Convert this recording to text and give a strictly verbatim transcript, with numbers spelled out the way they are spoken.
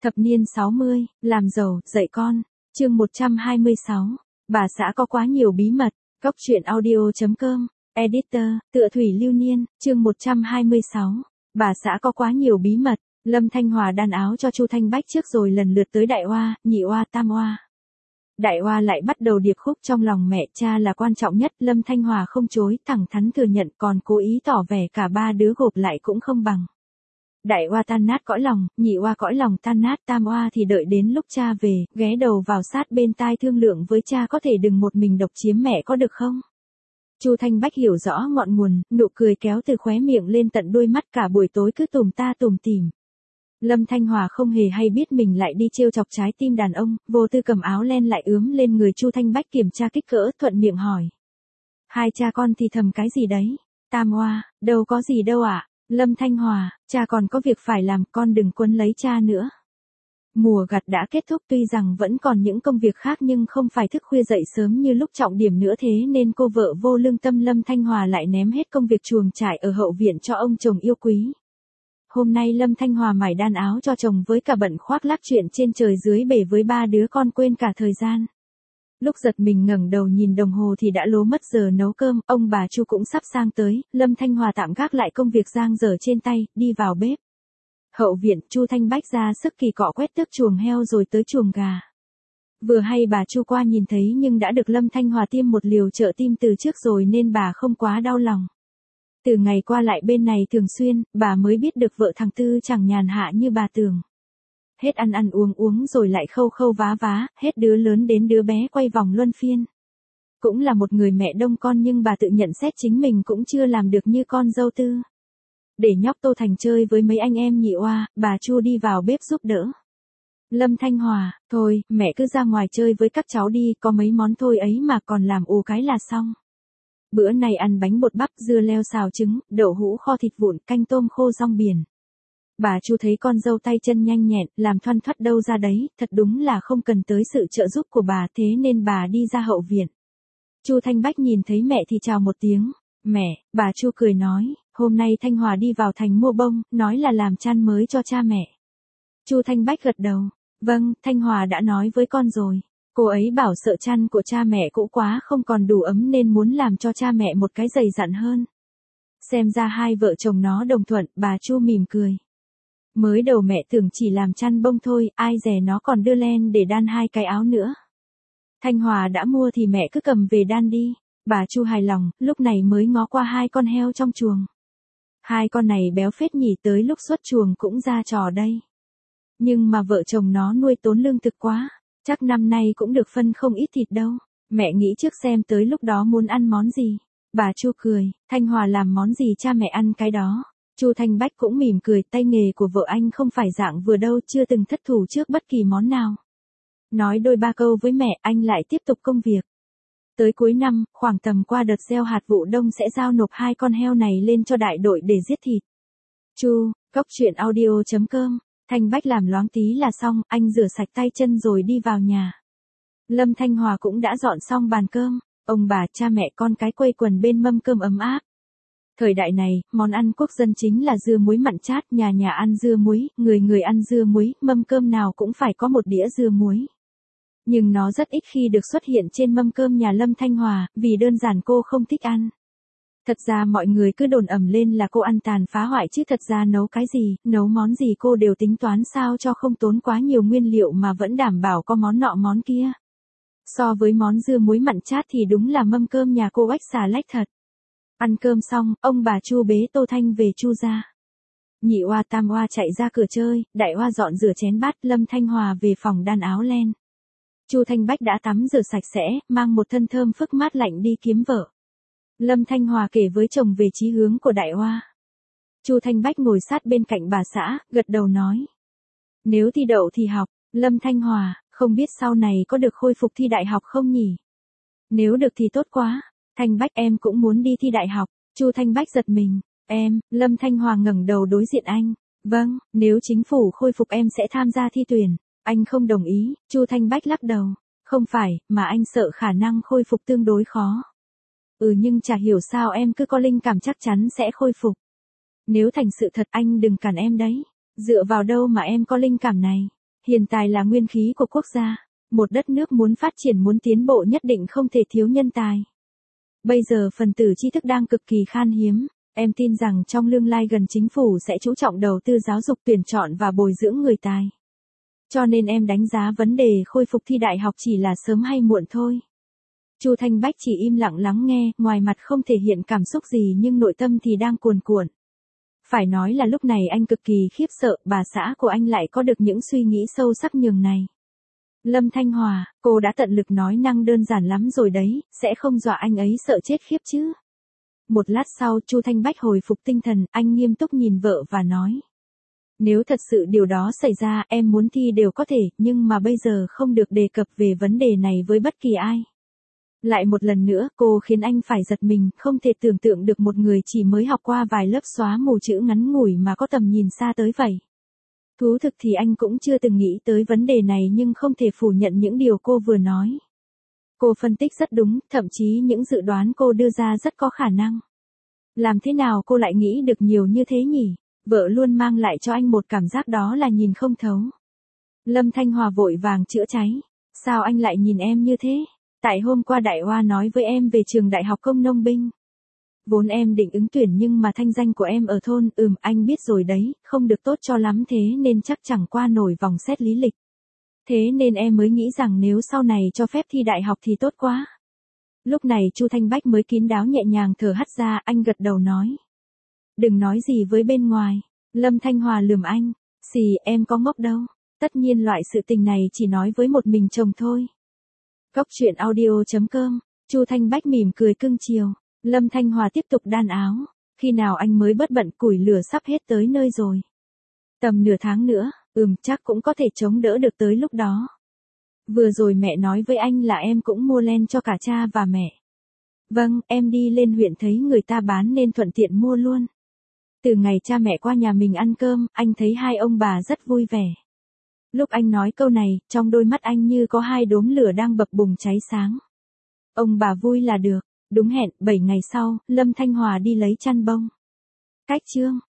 Thập niên sáu mươi, làm giàu, dạy con. Chương một trăm hai mươi sáu. Bà xã có quá nhiều bí mật. Góc truyện audio chấm com. Editor, tựa Thủy Lưu Niên. Chương một trăm hai mươi sáu. Bà xã có quá nhiều bí mật. Lâm Thanh Hòa đan áo cho Chu Thanh Bách trước rồi lần lượt tới đại oa, nhị oa, tam oa. Đại oa lại bắt đầu điệp khúc trong lòng mẹ cha là quan trọng nhất. Lâm Thanh Hòa không chối, thẳng thắn thừa nhận, còn cố ý tỏ vẻ cả ba đứa gộp lại cũng không bằng. Đại oa tan nát cõi lòng, nhị oa cõi lòng tan nát, tam oa thì đợi đến lúc cha về, ghé đầu vào sát bên tai thương lượng với cha có thể đừng một mình độc chiếm mẹ có được không. Chu Thanh Bách hiểu rõ ngọn nguồn, nụ cười kéo từ khóe miệng lên tận đôi mắt, cả buổi tối cứ tùm ta tùm tìm. Lâm Thanh Hòa không hề hay biết mình lại đi trêu chọc trái tim đàn ông, vô tư cầm áo len lại ướm lên người Chu Thanh Bách kiểm tra kích cỡ, thuận miệng hỏi. Hai cha con thì thầm cái gì đấy? Tam oa, đâu có gì đâu ạ. À? Lâm Thanh Hòa, cha còn có việc phải làm, con đừng quấn lấy cha nữa. Mùa gặt đã kết thúc, tuy rằng vẫn còn những công việc khác nhưng không phải thức khuya dậy sớm như lúc trọng điểm nữa, thế nên cô vợ vô lương tâm Lâm Thanh Hòa lại ném hết công việc chuồng trại ở hậu viện cho ông chồng yêu quý. Hôm nay Lâm Thanh Hòa mải đan áo cho chồng với cả bận khoác lác chuyện trên trời dưới bể với ba đứa con, quên cả thời gian. Lúc giật mình ngẩng đầu nhìn đồng hồ thì đã lố mất giờ nấu cơm, ông bà Chu cũng sắp sang tới. Lâm Thanh Hòa tạm gác lại công việc giang dở trên tay, đi vào bếp. Hậu viện, Chu Thanh Bách ra sức kỳ cọ quét tước chuồng heo rồi tới chuồng gà. Vừa hay bà Chu qua nhìn thấy nhưng đã được Lâm Thanh Hòa tiêm một liều trợ tim từ trước rồi nên bà không quá đau lòng. Từ ngày qua lại bên này thường xuyên, bà mới biết được vợ thằng Tư chẳng nhàn hạ như bà tưởng. Hết ăn ăn uống uống rồi lại khâu khâu vá vá, hết đứa lớn đến đứa bé quay vòng luân phiên. Cũng là một người mẹ đông con nhưng bà tự nhận xét chính mình cũng chưa làm được như con dâu Tư. Để nhóc Tô Thành chơi với mấy anh em nhị oa, bà Chu đi vào bếp giúp đỡ. Lâm Thanh Hòa, thôi, mẹ cứ ra ngoài chơi với các cháu đi, có mấy món thôi ấy mà còn làm ù cái là xong. Bữa này ăn bánh bột bắp, dưa leo xào trứng, đậu hũ kho thịt vụn, canh tôm khô rong biển. Bà Chu thấy con dâu tay chân nhanh nhẹn, làm thoăn thoắt đâu ra đấy, thật đúng là không cần tới sự trợ giúp của bà, thế nên bà đi ra hậu viện. Chu Thanh Bách nhìn thấy mẹ thì chào một tiếng. Mẹ, bà Chu cười nói, hôm nay Thanh Hòa đi vào thành mua bông, nói là làm chăn mới cho cha mẹ. Chu Thanh Bách gật đầu, vâng, Thanh Hòa đã nói với con rồi. Cô ấy bảo sợ chăn của cha mẹ cũ quá không còn đủ ấm nên muốn làm cho cha mẹ một cái dày dặn hơn. Xem ra hai vợ chồng nó đồng thuận, bà Chu mỉm cười. Mới đầu mẹ tưởng chỉ làm chăn bông thôi, ai dè nó còn đưa len để đan hai cái áo nữa. Thanh Hòa đã mua thì mẹ cứ cầm về đan đi. Bà Chu hài lòng, lúc này mới ngó qua hai con heo trong chuồng. Hai con này béo phết nhỉ, tới lúc xuất chuồng cũng ra trò đây. Nhưng mà vợ chồng nó nuôi tốn lương thực quá, chắc năm nay cũng được phân không ít thịt đâu. Mẹ nghĩ trước xem tới lúc đó muốn ăn món gì. Bà Chu cười, Thanh Hòa làm món gì cha mẹ ăn cái đó. Chu Thanh Bách cũng mỉm cười, tay nghề của vợ anh không phải dạng vừa đâu, chưa từng thất thủ trước bất kỳ món nào. Nói đôi ba câu với mẹ, anh lại tiếp tục công việc. Tới cuối năm, khoảng tầm qua đợt gieo hạt vụ đông sẽ giao nộp hai con heo này lên cho đại đội để giết thịt. Chu, góc truyện audio chấm com, Thanh Bách làm loáng tí là xong, anh rửa sạch tay chân rồi đi vào nhà. Lâm Thanh Hòa cũng đã dọn xong bàn cơm, ông bà, cha mẹ con cái quây quần bên mâm cơm ấm áp. Thời đại này, món ăn quốc dân chính là dưa muối mặn chát, nhà nhà ăn dưa muối, người người ăn dưa muối, mâm cơm nào cũng phải có một đĩa dưa muối. Nhưng nó rất ít khi được xuất hiện trên mâm cơm nhà Lâm Thanh Hòa, vì đơn giản cô không thích ăn. Thật ra mọi người cứ đồn ầm lên là cô ăn tàn phá hoại chứ thật ra nấu cái gì, nấu món gì cô đều tính toán sao cho không tốn quá nhiều nguyên liệu mà vẫn đảm bảo có món nọ món kia. So với món dưa muối mặn chát thì đúng là mâm cơm nhà cô ếch xà lách thật. Ăn cơm xong, ông bà Chu bế Tô Thanh về Chu ra. Nhị oa tam oa chạy ra cửa chơi, đại oa dọn rửa chén bát, Lâm Thanh Hòa về phòng đan áo len. Chu Thanh Bách đã tắm rửa sạch sẽ, mang một thân thơm phức mát lạnh đi kiếm vợ. Lâm Thanh Hòa kể với chồng về chí hướng của đại oa. Chu Thanh Bách ngồi sát bên cạnh bà xã, gật đầu nói. Nếu thi đậu thì học. Lâm Thanh Hòa, không biết sau này có được khôi phục thi đại học không nhỉ? Nếu được thì tốt quá. Thanh Bách em cũng muốn đi thi đại học. Chu Thanh Bách giật mình. Em, Lâm Thanh Hòa ngẩng đầu đối diện anh. Vâng, nếu chính phủ khôi phục em sẽ tham gia thi tuyển. Anh không đồng ý, Chu Thanh Bách lắc đầu. Không phải, mà anh sợ khả năng khôi phục tương đối khó. Ừ nhưng chả hiểu sao em cứ có linh cảm chắc chắn sẽ khôi phục. Nếu thành sự thật anh đừng cản em đấy. Dựa vào đâu mà em có linh cảm này? Hiện tài là nguyên khí của quốc gia. Một đất nước muốn phát triển muốn tiến bộ nhất định không thể thiếu nhân tài. Bây giờ phần tử tri thức đang cực kỳ khan hiếm. Em tin rằng trong tương lai gần chính phủ sẽ chú trọng đầu tư giáo dục tuyển chọn và bồi dưỡng người tài. Cho nên em đánh giá vấn đề khôi phục thi đại học chỉ là sớm hay muộn thôi. Chu Thanh Bách chỉ im lặng lắng nghe, ngoài mặt không thể hiện cảm xúc gì nhưng nội tâm thì đang cuồn cuộn. Phải nói là lúc này anh cực kỳ khiếp sợ, bà xã của anh lại có được những suy nghĩ sâu sắc nhường này. Lâm Thanh Hòa, cô đã tận lực nói năng đơn giản lắm rồi đấy, sẽ không dọa anh ấy sợ chết khiếp chứ. Một lát sau Chu Thanh Bách hồi phục tinh thần, anh nghiêm túc nhìn vợ và nói. Nếu thật sự điều đó xảy ra, em muốn thi đều có thể, nhưng mà bây giờ không được đề cập về vấn đề này với bất kỳ ai. Lại một lần nữa, cô khiến anh phải giật mình, không thể tưởng tượng được một người chỉ mới học qua vài lớp xóa mù chữ ngắn ngủi mà có tầm nhìn xa tới vậy. Thú thực thì anh cũng chưa từng nghĩ tới vấn đề này nhưng không thể phủ nhận những điều cô vừa nói. Cô phân tích rất đúng, thậm chí những dự đoán cô đưa ra rất có khả năng. Làm thế nào cô lại nghĩ được nhiều như thế nhỉ? Vợ luôn mang lại cho anh một cảm giác đó là nhìn không thấu. Lâm Thanh Hòa vội vàng chữa cháy. Sao anh lại nhìn em như thế? Tại hôm qua Đại Hoa nói với em về trường Đại học Công Nông binh. Vốn em định ứng tuyển nhưng mà thanh danh của em ở thôn, ừm anh biết rồi đấy, không được tốt cho lắm thế nên chắc chẳng qua nổi vòng xét lý lịch. Thế nên em mới nghĩ rằng nếu sau này cho phép thi đại học thì tốt quá. Lúc này Chu Thanh Bách mới kín đáo nhẹ nhàng thở hắt ra, anh gật đầu nói. Đừng nói gì với bên ngoài. Lâm Thanh Hòa lườm anh. Xì, em có ngốc đâu. Tất nhiên loại sự tình này chỉ nói với một mình chồng thôi. Cốc truyện audio chấm com. Chu Thanh Bách mỉm cười cưng chiều. Lâm Thanh Hòa tiếp tục đan áo. Khi nào anh mới bớt bận, củi lửa sắp hết tới nơi rồi. Tầm nửa tháng nữa, ừm chắc cũng có thể chống đỡ được tới lúc đó. Vừa rồi mẹ nói với anh là em cũng mua len cho cả cha và mẹ. Vâng, em đi lên huyện thấy người ta bán nên thuận tiện mua luôn. Từ ngày cha mẹ qua nhà mình ăn cơm, anh thấy hai ông bà rất vui vẻ. Lúc anh nói câu này, trong đôi mắt anh như có hai đốm lửa đang bập bùng cháy sáng. Ông bà vui là được. Đúng hẹn, bảy ngày sau, Lâm Thanh Hòa đi lấy chăn bông. Cách chương.